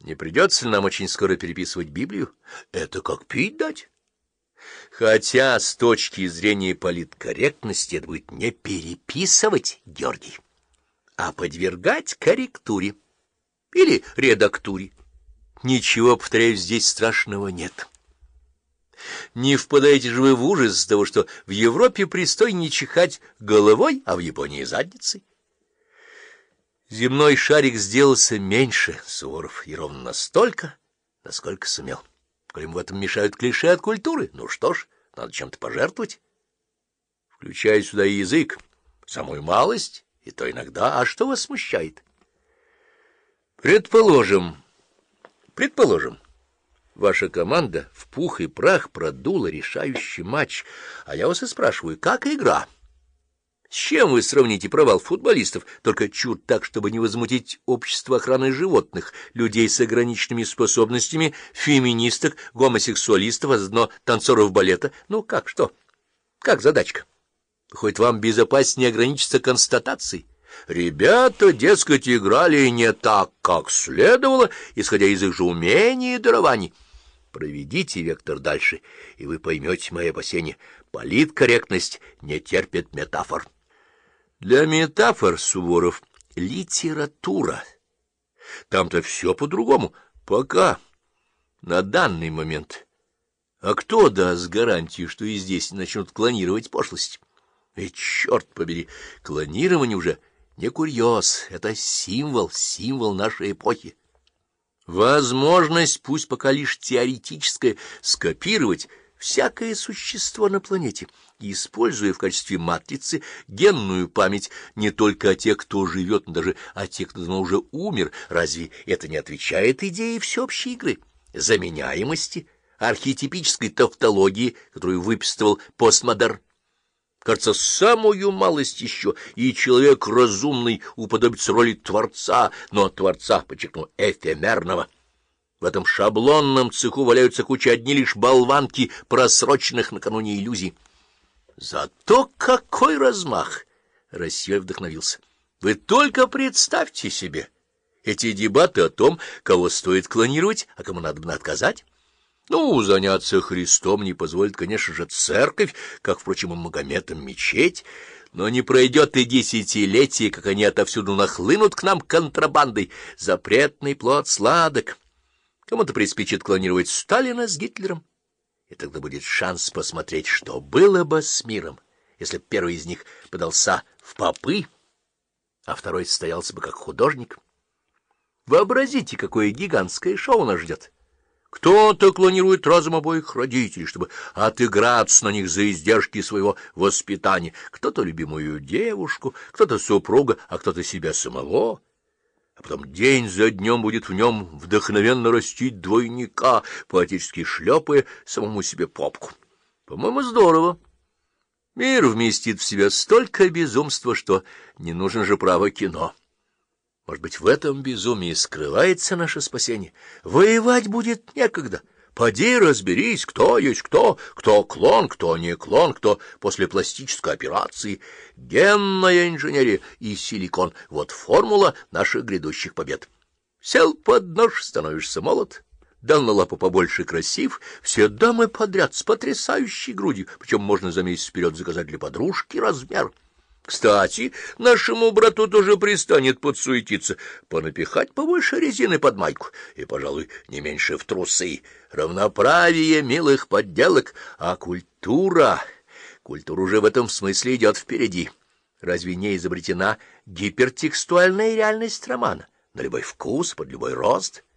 Не придется ли нам очень скоро переписывать Библию? Это как пить дать. Хотя с точки зрения политкорректности это будет не переписывать, Георгий, а подвергать корректуре или редактуре. Ничего, повторяю, здесь страшного нет. Не впадаете же вы в ужас из-за того, что в Европе пристойнее чихать головой, а в Японии задницей? Земной шарик сделался меньше, Суворов, и ровно настолько, насколько сумел. Коли ему в этом мешают клише от культуры, ну что ж, надо чем-то пожертвовать. Включая сюда и язык, самую малость, и то иногда. А что вас смущает? Предположим, ваша команда в пух и прах продула решающий матч, а я вас и спрашиваю, как игра? С чем вы сравните провал футболистов, только чур так, чтобы не возмутить общество охраны животных, людей с ограниченными способностями, феминисток, гомосексуалистов, а заодно танцоров балета? Ну как, что? Как задачка? Хоть вам безопаснее ограничиться констатацией? Ребята, дескать, играли не так, как следовало, исходя из их же умений и дарований. Проведите вектор дальше, и вы поймете мои опасения. Политкорректность не терпит метафор. Для метафор, Суворов, литература. Там-то все по-другому. Пока. На данный момент. А кто даст гарантию, что и здесь начнут клонировать пошлость? Ведь, черт побери, клонирование уже не курьез, это символ нашей эпохи. Возможность, пусть пока лишь теоретическая, скопировать всякое существо на планете, используя в качестве матрицы генную память не только о тех, кто живет, но даже о тех, кто давно уже умер. Разве это не отвечает идее всеобщей игры, заменяемости, архетипической тавтологии, которую выписывал постмодерн? Кажется, самую малость еще, и человек разумный уподобится роли Творца, но Творца, подчеркну, эфемерного. В этом шаблонном цеху валяются куча одни лишь болванки, просроченных накануне иллюзий. Зато какой размах! Россия вдохновился. Вы только представьте себе эти дебаты о том, кого стоит клонировать, а кому надо бы отказать. Ну, заняться Христом не позволит, конечно же, церковь, как, впрочем, и Магометом мечеть, но не пройдет и десятилетие, как они отовсюду нахлынут к нам контрабандой. Запретный плод сладок. Кому-то приспичит клонировать Сталина с Гитлером, и тогда будет шанс посмотреть, что было бы с миром, если б первый из них подался в попы, а второй состоялся бы как художник. Вообразите, какое гигантское шоу нас ждет. Кто-то клонирует разум обоих родителей, чтобы отыграться на них за издержки своего воспитания, кто-то любимую девушку, кто-то супруга, а кто-то себя самого. А потом день за днем будет в нем вдохновенно растить двойника, поотечески шлепая самому себе попку. По-моему, здорово. Мир вместит в себя столько безумства, что не нужно же право кино. Может быть, в этом безумии скрывается наше спасение? Воевать будет некогда. Поди разберись, кто есть кто клон, кто не клон, кто после пластической операции. Генная инженерия и силикон — вот формула наших грядущих побед. Сел под нож, становишься молод, дал на лапу побольше красив, все дамы подряд с потрясающей грудью, причем можно за месяц вперед заказать для подружки размер. Кстати, нашему брату тоже пристанет подсуетиться, понапихать побольше резины под майку и, пожалуй, не меньше в трусы. Равноправие милых подделок, а культура уже в этом смысле идет впереди. Разве не изобретена гипертекстуальная реальность романа? На любой вкус, под любой рост.